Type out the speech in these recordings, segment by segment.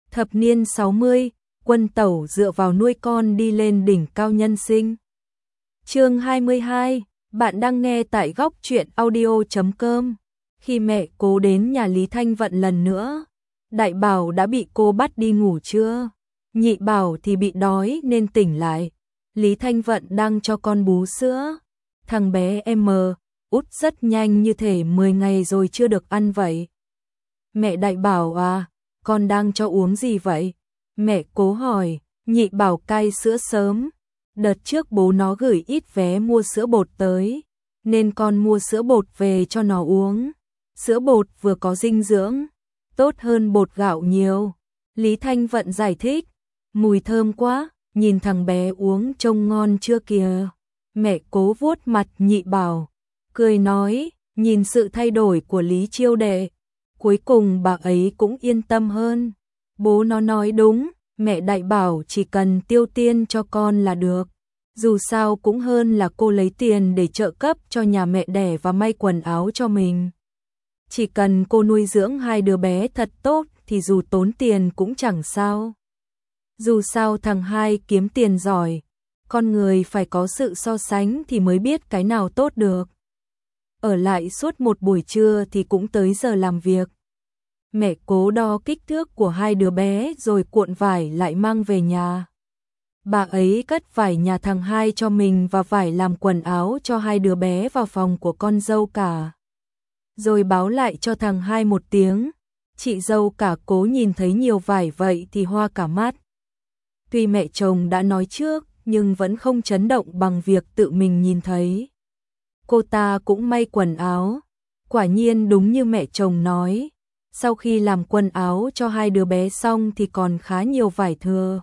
Thập niên 60, Quân Tẩu dựa vào nuôi con đi lên đỉnh cao nhân sinh. Chương 22, bạn đang nghe tại góc truyện audio.com. Khi mẹ Cố đến nhà Lý Thanh Vận lần nữa, Đại Bảo đã bị cô bắt đi ngủ trưa, Nhị Bảo thì bị đói nên tỉnh lại. Lý Thanh Vận đang cho con bú sữa. Thằng bé út rất nhanh, như thể 10 ngày rồi chưa được ăn vậy. Mẹ Đại Bảo à, con đang cho uống gì vậy? Mẹ Cố hỏi. Nhị Bảo cai sữa sớm. Đợt trước bố nó gửi ít vé mua sữa bột tới, nên con mua sữa bột về cho nó uống. Sữa bột vừa có dinh dưỡng, tốt hơn bột gạo nhiều. Lý Thanh Vận giải thích. Mùi thơm quá, nhìn thằng bé uống trông ngon chưa kìa. Mẹ Cố vuốt mặt Nhị Bảo, cười nói, nhìn sự thay đổi của Lý Chiêu đệ, cuối cùng bà ấy cũng yên tâm hơn. Bố nó nói đúng, mẹ Đại Bảo chỉ cần tiêu tiền cho con là được. Dù sao cũng hơn là cô lấy tiền để trợ cấp cho nhà mẹ đẻ và may quần áo cho mình. Chỉ cần cô nuôi dưỡng hai đứa bé thật tốt thì dù tốn tiền cũng chẳng sao. Dù sao thằng hai kiếm tiền giỏi, con người phải có sự so sánh thì mới biết cái nào tốt được. Ở lại suốt một buổi trưa thì cũng tới giờ làm việc. Mẹ Cố đo kích thước của hai đứa bé rồi cuộn vải lại mang về nhà. Bà ấy cất vải nhà thằng hai cho mình và vải làm quần áo cho hai đứa bé vào phòng của con dâu cả. Rồi báo lại cho thằng hai một tiếng. Chị dâu cả Cố nhìn thấy nhiều vải vậy thì hoa cả mắt. Tuy mẹ chồng đã nói trước nhưng vẫn không chấn động bằng việc tự mình nhìn thấy. Cô ta cũng may quần áo. Quả nhiên đúng như mẹ chồng nói. Sau khi làm quần áo cho hai đứa bé xong thì còn khá nhiều vải thừa,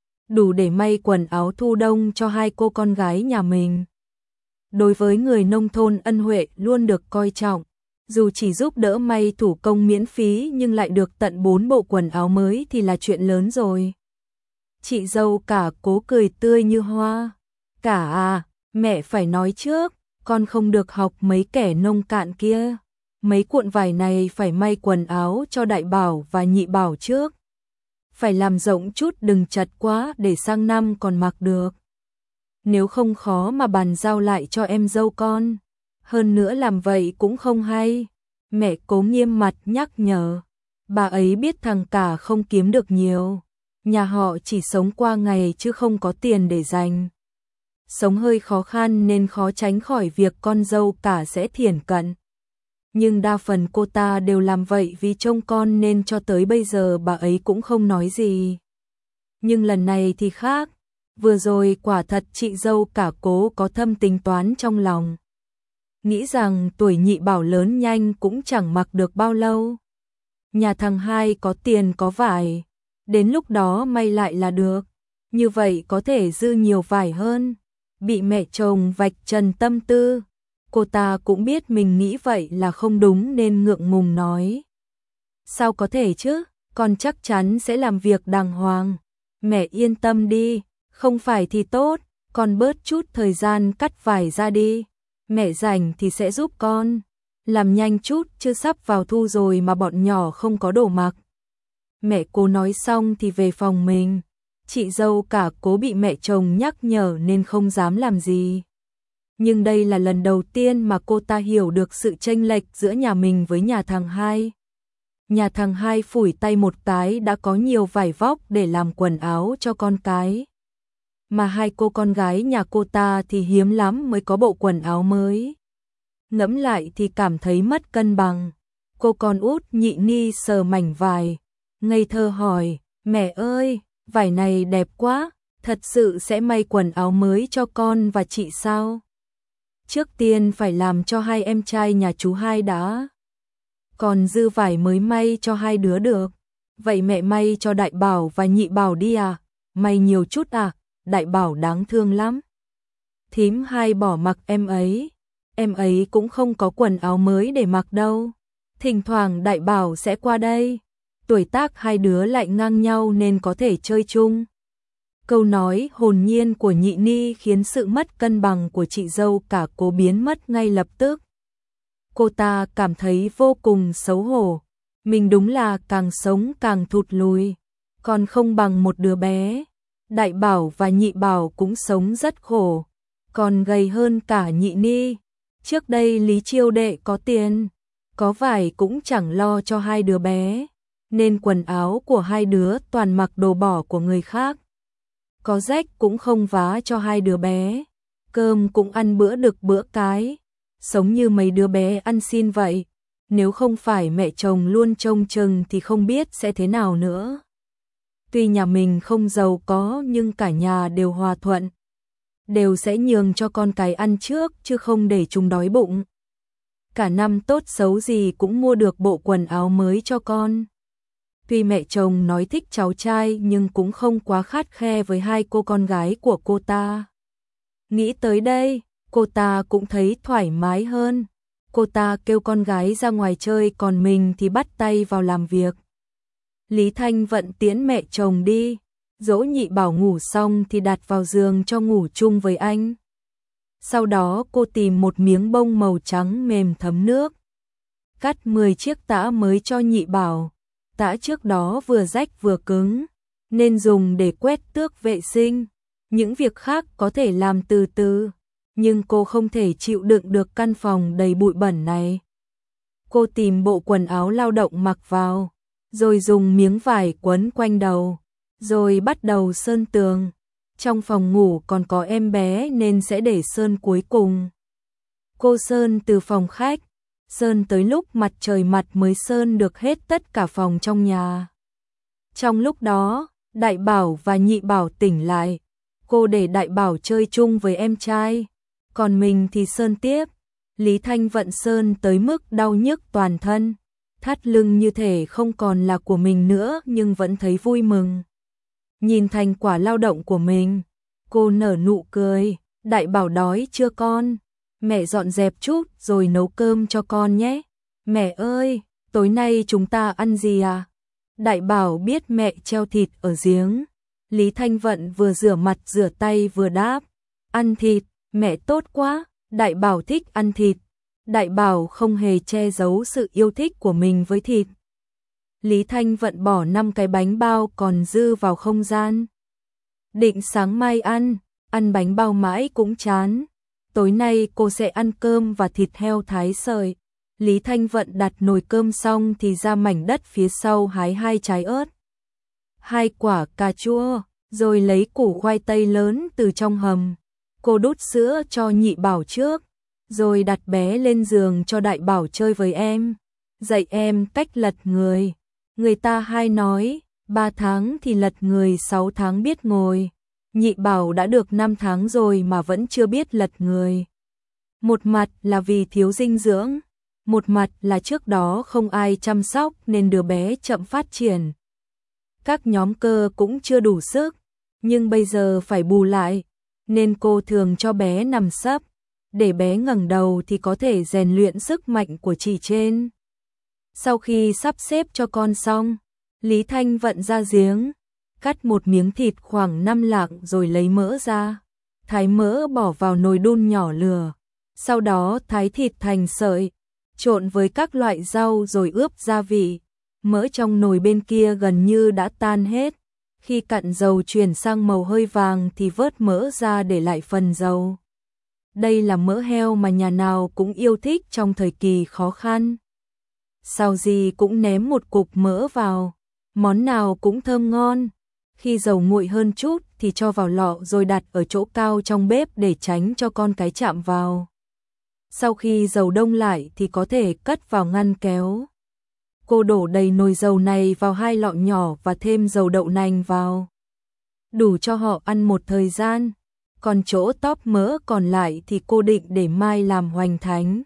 đủ để may quần áo thu đông cho hai cô con gái nhà mình. Đối với người nông thôn, ân huệ luôn được coi trọng. Dù chỉ giúp đỡ may thủ công miễn phí nhưng lại được tận 4 bộ quần áo mới thì là chuyện lớn rồi. Chị dâu cả Cố cười tươi như hoa. Cả à, mẹ phải nói trước, con không được học mấy kẻ nông cạn kia. Mấy cuộn vải này phải may quần áo cho Đại Bảo và Nhị Bảo trước. Phải làm rộng chút, đừng chật quá để sang năm còn mặc được. Nếu không khó mà bàn giao lại cho em dâu con. Hơn nữa làm vậy cũng không hay. Mẹ Cố nghiêm mặt nhắc nhở. Bà ấy biết thằng cả không kiếm được nhiều. Nhà họ chỉ sống qua ngày chứ không có tiền để dành. Sống hơi khó khăn nên khó tránh khỏi việc con dâu cả sẽ thiển cận. Nhưng đa phần cô ta đều làm vậy vì trông con nên cho tới bây giờ bà ấy cũng không nói gì. Nhưng lần này thì khác. Vừa rồi quả thật chị dâu cả Cố có thâm tính toán trong lòng. Nghĩ rằng tuổi Nhị Bảo lớn nhanh cũng chẳng mặc được bao lâu. Nhà thằng hai có tiền có vải, đến lúc đó may lại là được. Như vậy có thể dư nhiều vải hơn. Bị mẹ chồng vạch trần tâm tư, cô ta cũng biết mình nghĩ vậy là không đúng nên ngượng ngùng nói. Sao có thể chứ, con chắc chắn sẽ làm việc đàng hoàng. Mẹ yên tâm đi, không phải thì tốt, con bớt chút thời gian cắt vải ra đi. Mẹ rảnh thì sẽ giúp con. Làm nhanh chút chứ sắp vào thu rồi mà bọn nhỏ không có đồ mặc. Mẹ Cố nói xong thì về phòng mình. Chị dâu cả Cố bị mẹ chồng nhắc nhở nên không dám làm gì. Nhưng đây là lần đầu tiên mà cô ta hiểu được sự chênh lệch giữa nhà mình với nhà thằng hai. Nhà thằng hai phủi tay một cái đã có nhiều vải vóc để làm quần áo cho con cái. Mà hai cô con gái nhà cô ta thì hiếm lắm mới có bộ quần áo mới. Ngẫm lại thì cảm thấy mất cân bằng. Cô con út Nhị Ni sờ mảnh vải, ngây thơ hỏi, mẹ ơi, vải này đẹp quá, thật sự sẽ may quần áo mới cho con và chị sao? Trước tiên phải làm cho hai em trai nhà chú hai đã. Còn dư vải mới may cho hai đứa được. Vậy mẹ may cho Đại Bảo và Nhị Bảo đi à? May nhiều chút à? Đại Bảo đáng thương lắm. Thím hai bỏ mặc em ấy cũng không có quần áo mới để mặc đâu. Thỉnh thoảng Đại Bảo sẽ qua đây. Tuổi tác hai đứa lại ngang nhau nên có thể chơi chung. Câu nói hồn nhiên của Nhị Ni khiến sự mất cân bằng của chị dâu cả Cố biến mất ngay lập tức. Cô ta cảm thấy vô cùng xấu hổ. Mình đúng là càng sống càng thụt lùi. còn không bằng một đứa bé. Đại Bảo và Nhị Bảo cũng sống rất khổ, còn gầy hơn cả Nhị Ni. Trước đây Lý Chiêu đệ có tiền, có vải cũng chẳng lo cho hai đứa bé, nên quần áo của hai đứa toàn mặc đồ bỏ của người khác. Có rách cũng không vá cho hai đứa bé, cơm cũng ăn bữa đực bữa cái, sống như mấy đứa bé ăn xin vậy. Nếu không phải mẹ chồng luôn trông chừng thì không biết sẽ thế nào nữa. Tuy nhà mình không giàu có nhưng cả nhà đều hòa thuận, đều sẽ nhường cho con cái ăn trước chứ không để chúng đói bụng. Cả năm tốt xấu gì cũng mua được bộ quần áo mới cho con. Tuy mẹ chồng nói thích cháu trai nhưng cũng không quá khắt khe với hai cô con gái của cô ta. Nghĩ tới đây, cô ta cũng thấy thoải mái hơn. Cô ta kêu con gái ra ngoài chơi còn mình thì bắt tay vào làm việc. Lý Thanh Vận tiễn mẹ chồng đi, dỗ Nhị Bảo ngủ xong thì đặt vào giường cho ngủ chung với anh. Sau đó cô tìm một miếng bông màu trắng mềm thấm nước, cắt 10 chiếc tã mới cho Nhị Bảo. Tã trước đó vừa rách vừa cứng, nên dùng để quét tước vệ sinh. Những việc khác có thể làm từ từ, nhưng cô không thể chịu đựng được căn phòng đầy bụi bẩn này. Cô tìm bộ quần áo lao động mặc vào, rồi dùng miếng vải quấn quanh đầu, rồi bắt đầu sơn tường. Trong phòng ngủ còn có em bé nên sẽ để sơn cuối cùng. Cô sơn từ phòng khách, sơn tới lúc mặt trời mọc mới sơn được hết tất cả phòng trong nhà. Trong lúc đó, Đại Bảo và Nhị Bảo tỉnh lại. Cô để Đại Bảo chơi chung với em trai, còn mình thì sơn tiếp. Lý Thanh Vận sơn tới mức đau nhức toàn thân, thắt lưng như thể không còn là của mình nữa nhưng vẫn thấy vui mừng. Nhìn thành quả lao động của mình, cô nở nụ cười. Đại Bảo đói chưa con? Mẹ dọn dẹp chút rồi nấu cơm cho con nhé. Mẹ ơi, tối nay chúng ta ăn gì à? Đại Bảo biết mẹ treo thịt ở giếng. Lý Thanh Vận vừa rửa mặt rửa tay vừa đáp, ăn thịt, mẹ tốt quá. Đại Bảo thích ăn thịt. Đại Bảo không hề che giấu sự yêu thích của mình với thịt. Lý Thanh Vận bỏ 5 cái bánh bao còn dư vào không gian. Định sáng mai ăn bánh bao mãi cũng chán. Tối nay cô sẽ ăn cơm và thịt heo thái sợi. Lý Thanh Vận đặt nồi cơm xong thì ra mảnh đất phía sau hái 2 trái ớt, 2 quả cà chua, rồi lấy củ khoai tây lớn từ trong hầm. Cô đút sữa cho Nhị Bảo trước, rồi đặt bé lên giường cho Đại Bảo chơi với em. Dạy em cách lật người. Người ta hay nói, 3 tháng thì lật người, 6 tháng biết ngồi. Nhị Bảo đã được 5 tháng rồi mà vẫn chưa biết lật người. Một mặt là vì thiếu dinh dưỡng, một mặt là trước đó không ai chăm sóc nên đứa bé chậm phát triển. Các nhóm cơ cũng chưa đủ sức, nhưng bây giờ phải bù lại, nên cô thường cho bé nằm sấp, để bé ngẩng đầu thì có thể rèn luyện sức mạnh của chỉ trên. Sau khi sắp xếp cho con xong, Lý Thanh Vận ra giếng, cắt một miếng thịt khoảng 5 lạng rồi lấy mỡ ra, thái mỡ bỏ vào nồi đun nhỏ lửa, sau đó thái thịt thành sợi, trộn với các loại rau rồi ướp gia vị. Mỡ trong nồi bên kia gần như đã tan hết. Khi cặn dầu chuyển sang màu hơi vàng thì vớt mỡ ra để lại phần dầu. Đây là mỡ heo mà nhà nào cũng yêu thích trong thời kỳ khó khăn. Xào gì cũng ném một cục mỡ vào, món nào cũng thơm ngon. Khi dầu nguội hơn chút thì cho vào lọ rồi đặt ở chỗ cao trong bếp để tránh cho con cái chạm vào. Sau khi dầu đông lại thì có thể cất vào ngăn kéo. Cô đổ đầy nồi dầu này vào 2 lọ nhỏ và thêm dầu đậu nành vào. Đủ cho họ ăn một thời gian, còn chỗ tóp mỡ còn lại thì cô định để mai làm hoành thánh.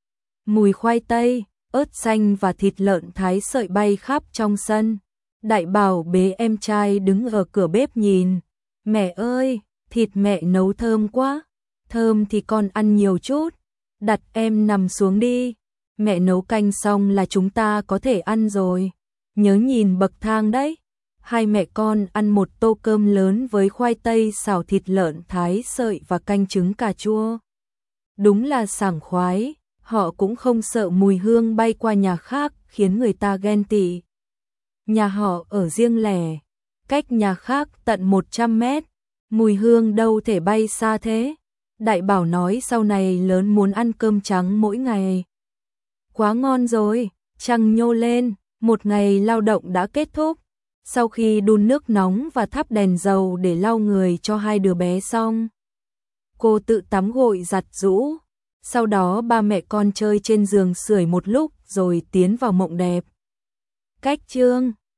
Mùi khoai tây, ớt xanh và thịt lợn thái sợi bay khắp trong sân. Đại Bảo bế em trai đứng ở cửa bếp nhìn. Mẹ ơi, thịt mẹ nấu thơm quá. Thơm thì con ăn nhiều chút. Đặt em nằm xuống đi. Mẹ nấu canh xong là chúng ta có thể ăn rồi. Nhớ nhìn bậc thang đấy. Hai mẹ con ăn một tô cơm lớn với khoai tây xào thịt lợn thái sợi và canh trứng cà chua. Đúng là sảng khoái, họ cũng không sợ mùi hương bay qua nhà khác khiến người ta ghen tị. Nhà họ ở riêng lẻ, cách nhà khác tận 100 mét, mùi hương đâu thể bay xa thế. Đại Bảo nói sau này lớn muốn ăn cơm trắng mỗi ngày. Quá ngon rồi, Trăng nhô lên, một ngày lao động đã kết thúc. Sau khi đun nước nóng và thắp đèn dầu để lau người cho hai đứa bé xong, cô tự tắm gội giặt giũ. Sau đó ba mẹ con chơi trên giường sưởi một lúc rồi tiến vào mộng đẹp. Cách chương